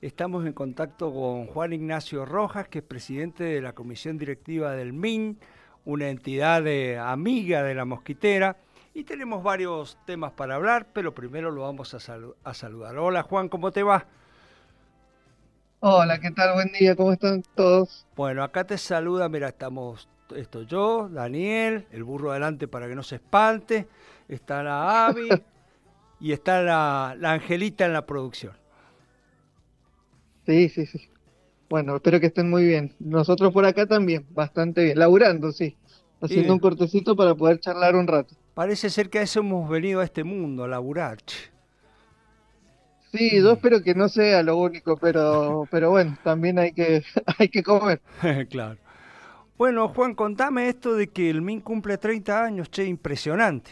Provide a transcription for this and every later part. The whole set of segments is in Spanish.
Estamos en contacto con Juan Ignacio Rojas, que es presidente de la Comisión Directiva del MIN, una entidad amiga de la Mosquitera, y tenemos varios temas para hablar, pero primero lo vamos a saludar. Hola Juan, ¿cómo te va? Hola, ¿qué tal? Buen día, ¿cómo están todos? Bueno, acá te saluda, mira, yo, Daniel, el burro adelante para que no se espante, está la Avi y está la Angelita en la producción. Sí, sí, sí. Bueno, espero que estén muy bien. Nosotros por acá también, bastante bien. Laburando, sí. Haciendo Y un cortecito para poder charlar un rato. parece ser que a eso hemos venido a este mundo, a laburar. Che. Sí, yo espero que no sea lo único, pero bueno, también hay que comer. Claro. Bueno, Juan, contame esto de que el MIN cumple 30 años, che, impresionante.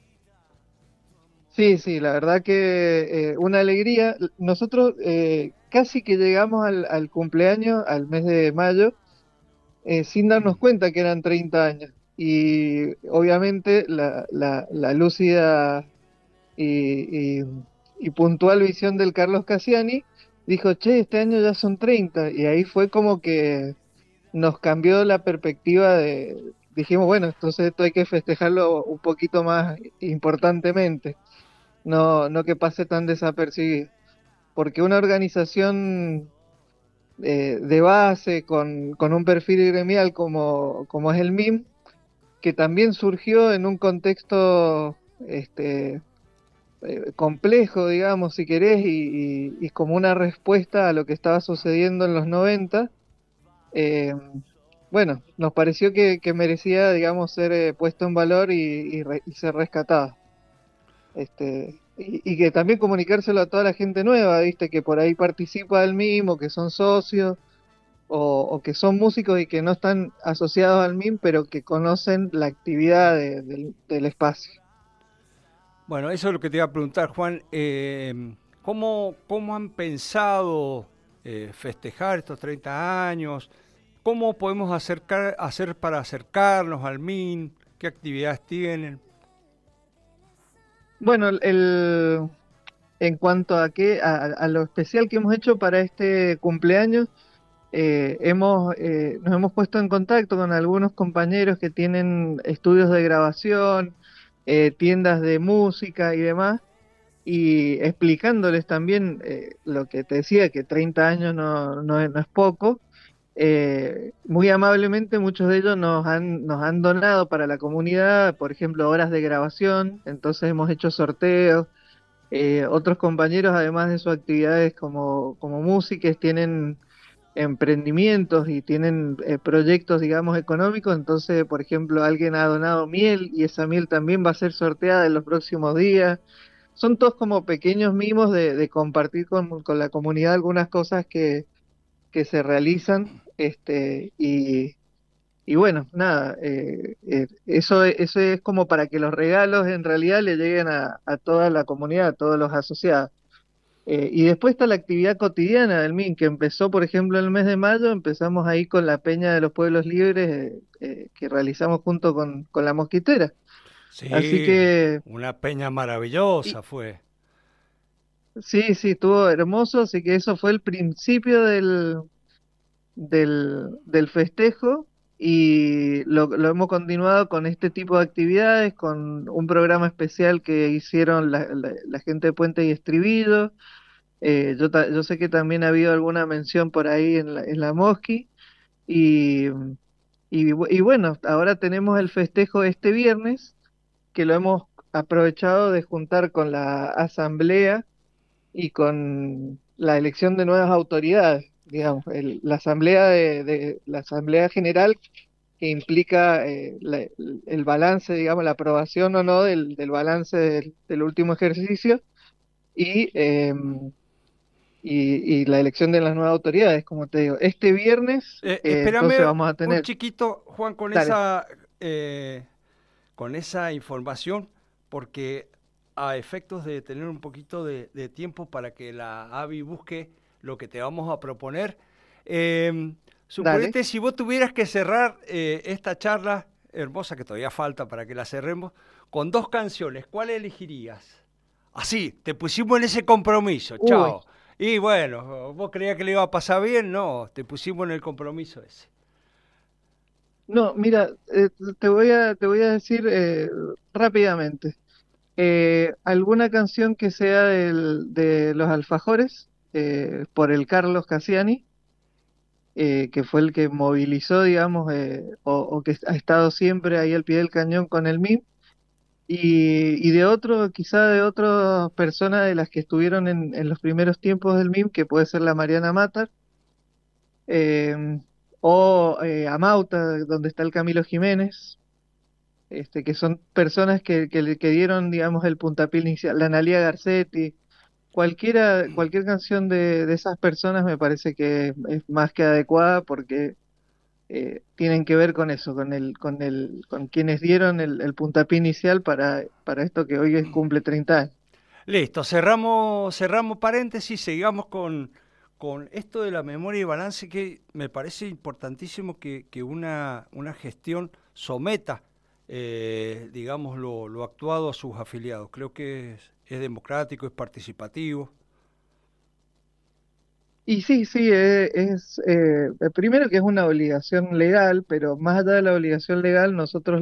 Sí, sí, la verdad que una alegría. Nosotros casi que llegamos al cumpleaños, al mes de mayo, sin darnos cuenta que eran 30 años. Y obviamente la lúcida y, y- y puntual visión del Carlos Cassiani, dijo, che, este año ya son 30 y ahí fue como que nos cambió la perspectiva dijimos, bueno, entonces esto hay que festejarlo un poquito más importantemente, no que pase tan desapercibido, porque una organización de base con un perfil gremial como es el MIM, que también surgió en un contexto complejo, digamos, si querés, y como una respuesta a lo que estaba sucediendo en los 90, eh, bueno, nos pareció que merecía, digamos, ser puesto en valor y ser rescatado. Y que también comunicárselo a toda la gente nueva, ¿viste? Que por ahí participa del mismo, que son socios o que son músicos y que no están asociados al MIM, pero que conocen la actividad del espacio. Bueno, eso es lo que te iba a preguntar, Juan. ¿Cómo han pensado festejar estos 30 años? ¿Cómo podemos hacer para acercarnos al MIN? ¿Qué actividades tienen? Bueno, en cuanto a lo especial que hemos hecho para este cumpleaños, nos hemos puesto en contacto con algunos compañeros que tienen estudios de grabación, tiendas de música y demás, y explicándoles también lo que te decía, que 30 años no es poco. Muy amablemente muchos de ellos nos han donado para la comunidad, por ejemplo, horas de grabación, entonces hemos hecho sorteos. Otros compañeros, además de sus actividades como músicos, tienen emprendimientos y tienen proyectos, digamos, económicos. Entonces, por ejemplo, alguien ha donado miel y esa miel también va a ser sorteada en los próximos días. Son todos como pequeños mimos de compartir con la comunidad algunas cosas que se realizan. Y bueno, nada, eso es como para que los regalos en realidad le lleguen a toda la comunidad, a todos los asociados. Y después está la actividad cotidiana del MIN, que empezó, por ejemplo, en el mes de mayo, empezamos ahí con la Peña de los Pueblos Libres, que realizamos junto con la Mosquitera. Así Sí, que, una peña y, maravillosa fue. sí, sí, estuvo hermoso, así que eso fue el principio del festejo y lo hemos continuado con este tipo de actividades, con un programa especial que hicieron la gente de Puente y Estribillo. Yo sé que también ha habido alguna mención por ahí en la Mosqui y, y bueno, ahora tenemos el festejo este viernes que lo hemos aprovechado de juntar con la asamblea y con la elección de nuevas autoridades, digamos, la asamblea general que implica el balance, digamos, la aprobación o no del balance del último ejercicio y y la elección de las nuevas autoridades, como te digo. Este viernes, entonces Espérame vamos a un tener, chiquito, Juan, dale, con esa información, porque a efectos de tener un poquito de tiempo para que la AVI busque lo que te vamos a proponer, dale. suponete si vos tuvieras que cerrar esta charla hermosa, que todavía falta para que la cerremos, con dos canciones, ¿cuál elegirías? Así, te pusimos en ese compromiso, Uy, chao. Y bueno, vos creías que le iba a pasar bien, no, te pusimos en el compromiso ese. No, mira, te voy a decir rápidamente. ¿Alguna canción que sea de Los Alfajores, por el Carlos Cassiani, que fue el que movilizó, digamos, o que ha estado siempre ahí al pie del cañón con el MIM? Y de otro, quizá de otras personas de las que estuvieron en los primeros tiempos del MIM, que puede ser la Mariana Matar, eh, o Amauta, donde está el Camilo Jiménez, que son personas que dieron, digamos, el puntapié inicial, la Analía Garcetti. Cualquier canción de esas personas me parece que es más que adecuada, porque tienen que ver con eso, con quienes dieron el puntapié inicial para esto que hoy cumple 30 años. Listo, cerramos paréntesis, sigamos con esto de la memoria y balance, que me parece importantísimo que una gestión someta, digamos, lo actuado a sus afiliados. Creo que es democrático, es participativo. Y sí, sí, primero que es una obligación legal, pero más allá de la obligación legal, nosotros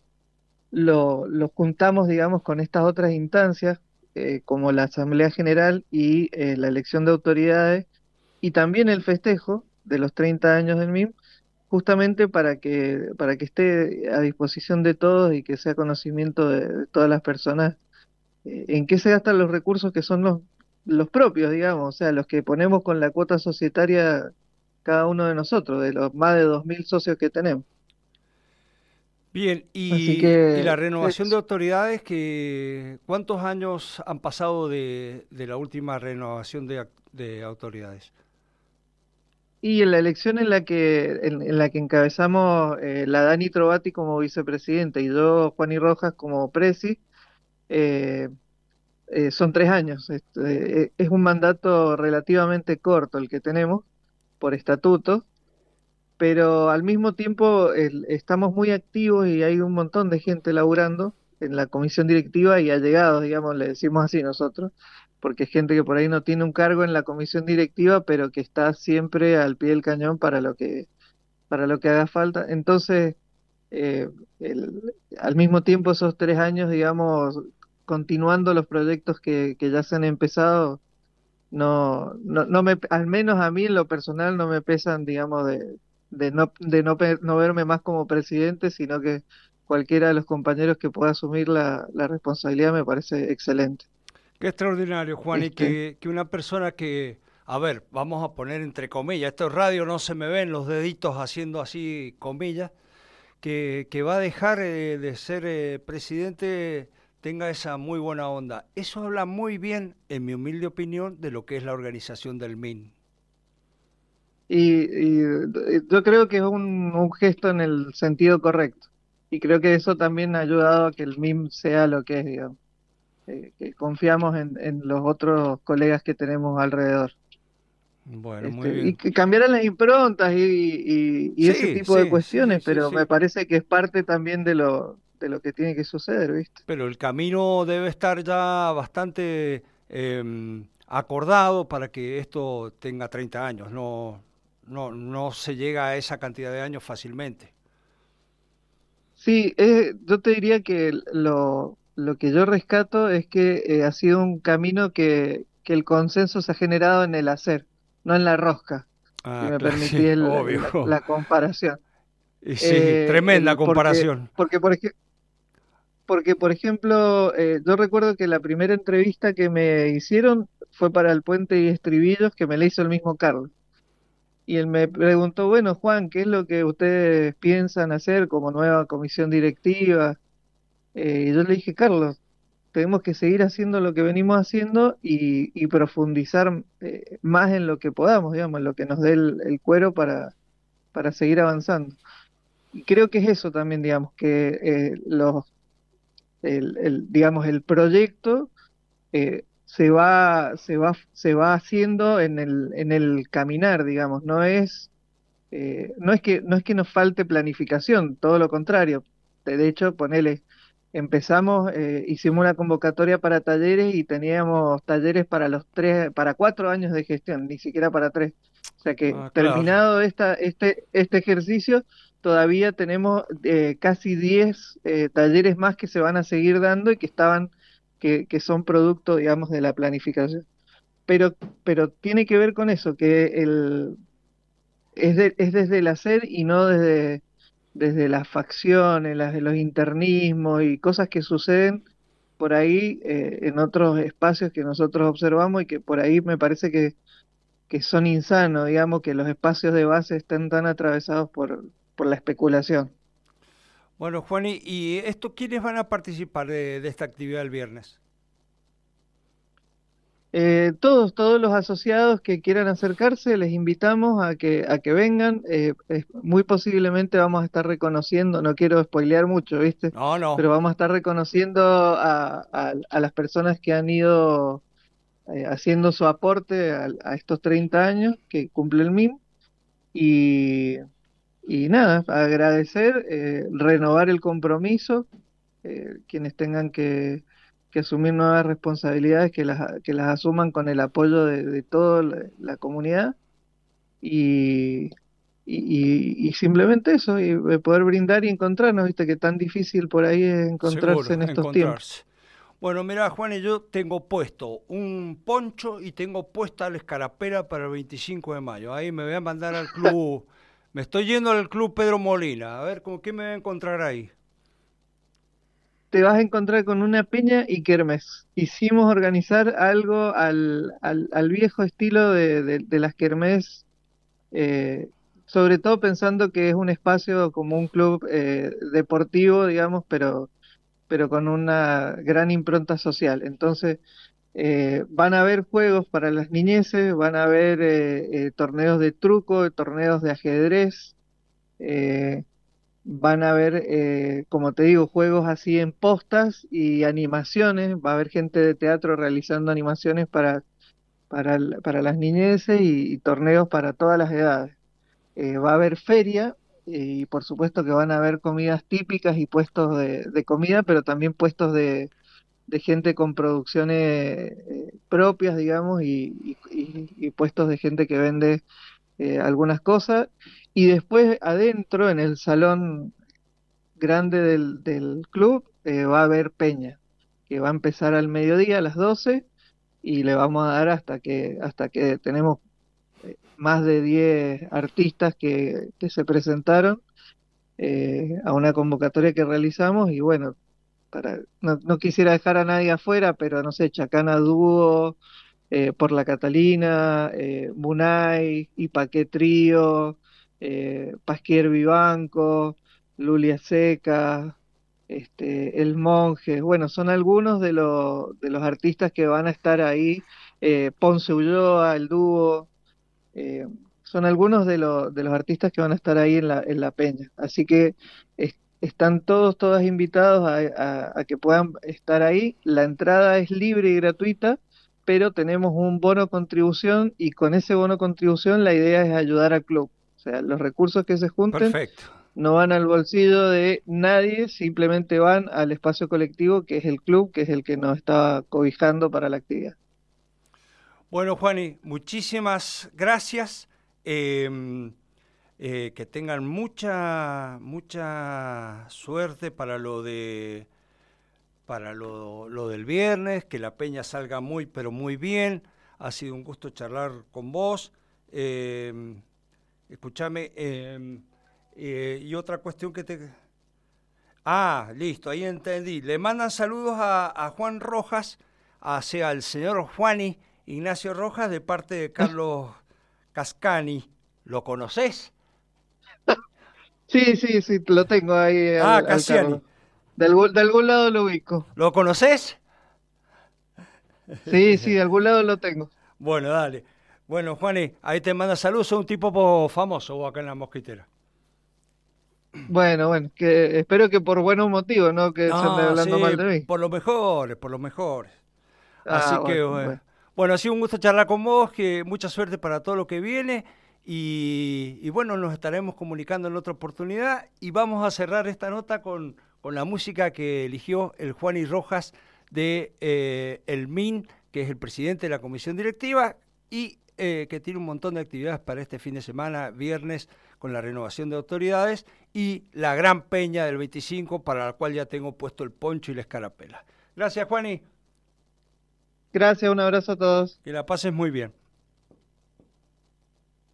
lo juntamos, digamos, con estas otras instancias, como la Asamblea General y la elección de autoridades, y también el festejo de los 30 años del MIM, justamente para que esté a disposición de todos y que sea conocimiento de todas las personas en qué se gastan los recursos que son los propios, digamos, o sea, los que ponemos con la cuota societaria cada uno de nosotros, de los más de 2.000 socios que tenemos. Bien, Así y que la renovación de autoridades, ¿cuántos años han pasado de la última renovación de autoridades? y en la elección en la que encabezamos, la Dani Trovati como vicepresidente y yo, Juan y Rojas, como presi, eh, son 3 años. Es un mandato relativamente corto el que tenemos por estatuto, pero al mismo tiempo estamos muy activos y hay un montón de gente laburando en la comisión directiva y allegados, digamos, le decimos así nosotros, porque es gente que por ahí no tiene un cargo en la comisión directiva, pero que está siempre al pie del cañón para lo que haga falta. Entonces, eh, al mismo tiempo, esos 3 años, digamos, continuando los proyectos que ya se han empezado, al menos a mí en lo personal no me pesan, digamos, de no verme más como presidente, sino que cualquiera de los compañeros que pueda asumir la responsabilidad me parece excelente. Qué extraordinario, Juan, y Este, que una persona que, a ver, vamos a poner entre comillas, esto es radio, no se me ven los deditos haciendo así comillas, que va a dejar de ser presidente, tenga esa muy buena onda. Eso habla muy bien, en mi humilde opinión, de lo que es la organización del MIN. y yo creo que es un gesto en el sentido correcto. Y creo que eso también ha ayudado a que el MIM sea lo que es, digamos. Que confiamos en los otros colegas que tenemos alrededor. Bueno, muy Y bien. que cambiaran las improntas y ese Sí, tipo de sí, sí, cuestiones, sí, pero me sí. parece que es parte también de lo que tiene que suceder, ¿viste? Pero el camino debe estar ya bastante acordado para que esto tenga 30 años. No se llega a esa cantidad de años fácilmente. Sí, yo te diría que lo que yo rescato es que ha sido un camino que el consenso se ha generado en el hacer, no en la rosca, si Ah, me claro, permitís sí, obvio. la comparación. Y sí, tremenda Porque, comparación. porque, por ejemplo, yo recuerdo que la primera entrevista que me hicieron fue para el Puente y Estribillos, que me la hizo el mismo Carlos. Y él me preguntó, bueno, Juan, ¿qué es lo que ustedes piensan hacer como nueva comisión directiva? Y yo le dije, Carlos, tenemos que seguir haciendo lo que venimos haciendo y profundizar más en lo que podamos, digamos, en lo que nos dé el cuero para seguir avanzando. Y creo que es eso también, digamos, que digamos, el proyecto se va haciendo en el caminar, digamos, no es que nos falte planificación, todo lo contrario. De hecho, ponele. empezamos, hicimos una convocatoria para talleres y teníamos talleres para para 4 años de gestión, ni siquiera para 3. O sea que Ah, claro. terminado este ejercicio, todavía tenemos casi 10 talleres más que se van a seguir dando y que son producto, digamos, de la planificación. Pero, pero tiene que ver con eso, es desde el hacer y no desde las facciones, los internismos y cosas que suceden por ahí en otros espacios que nosotros observamos y que por ahí me parece que son insanos, digamos, que los espacios de base estén tan atravesados por la especulación. Bueno, Juan, ¿y esto quiénes van a participar de esta actividad el viernes? Todos los asociados que quieran acercarse, les invitamos a que vengan. Muy posiblemente vamos a estar reconociendo, no quiero spoilear mucho, ¿viste? No, no. Pero vamos a estar reconociendo a las personas que han ido haciendo su aporte a estos 30 años que cumple el MIM. Y, y nada, agradecer, renovar el compromiso, quienes tengan que asumir nuevas responsabilidades, que las asuman con el apoyo de toda la comunidad y, y simplemente eso, y poder brindar y encontrarnos, viste que tan difícil por ahí es encontrarse Seguro, en estos tiempos. encontrarse. Bueno, mira, Juan, y yo tengo puesto un poncho y tengo puesta la escarapela para el 25 de mayo. Ahí me voy a mandar al club. Me estoy yendo al club Pedro Molina. A ver, ¿con qué me voy a encontrar ahí? Te vas a encontrar con una peña y kermés. Hicimos organizar algo al viejo estilo de las kermés, eh, sobre todo pensando que es un espacio como un club deportivo, digamos, pero con una gran impronta social. Entonces, van a haber juegos para las niñeces, van a haber torneos de truco, torneos de ajedrez, eh, van a haber, como te digo, juegos así en postas y animaciones, va a haber gente de teatro realizando animaciones para las niñeces y torneos para todas las edades. Va a haber feria y por supuesto que van a haber comidas típicas y puestos de comida, pero también puestos de gente con producciones propias, digamos, y puestos de gente que vende algunas cosas. Y después adentro, en el salón grande del club, va a haber peña, que va a empezar al mediodía, a las 12, y le vamos a dar hasta que tenemos más de 10 artistas que se presentaron a una convocatoria que realizamos y bueno, no quisiera dejar a nadie afuera, pero no sé, Chacana Dúo, Por la Catalina, Munay, Ipaqué Trío, Pasquier Vivanco, Lulia Seca, El Monje, bueno, son algunos de los artistas que van a estar ahí, Ponce Ulloa, el dúo, eh, son algunos de los artistas que van a estar ahí en la peña. Así que están todas invitados a que puedan estar ahí. La entrada es libre y gratuita, pero tenemos un bono contribución y con ese bono contribución la idea es ayudar al club. O sea, los recursos que se junten Perfecto. no van al bolsillo de nadie, simplemente van al espacio colectivo que es el club, que es el que nos está cobijando para la actividad. Bueno, Juani, muchísimas gracias. Eh, que tengan mucha suerte para lo del viernes, que la peña salga muy, pero muy bien. Ha sido un gusto charlar con vos. Escúchame, y otra cuestión que te... Ah, listo, ahí entendí. Le mandan saludos a Juan Rojas, hacia el señor Juani Ignacio Rojas, de parte de Carlos Cascani. ¿Lo conoces? Sí, lo tengo ahí Ah, al Cassiani. Carlos. De algún lado lo ubico. ¿Lo conoces? Sí, de algún lado lo tengo. Bueno, dale. Bueno, Juani, ahí te manda saludos, sos un tipo famoso vos acá en la Mosquitera. Bueno, que espero que por buenos motivos, no que se ande No, hablando sí, mal de mí. por lo mejores, por lo mejores. Ah, Así que, bueno. bueno, ha sido un gusto charlar con vos, que mucha suerte para todo lo que viene y bueno, nos estaremos comunicando en otra oportunidad y vamos a cerrar esta nota con la música que eligió el Juani Rojas de el MIN, que es el presidente de la comisión directiva, y que tiene un montón de actividades para este fin de semana, viernes, con la renovación de autoridades, y la gran peña del 25, para la cual ya tengo puesto el poncho y la escarapela. Gracias, Juani. Gracias, un abrazo a todos. Que la pases muy bien.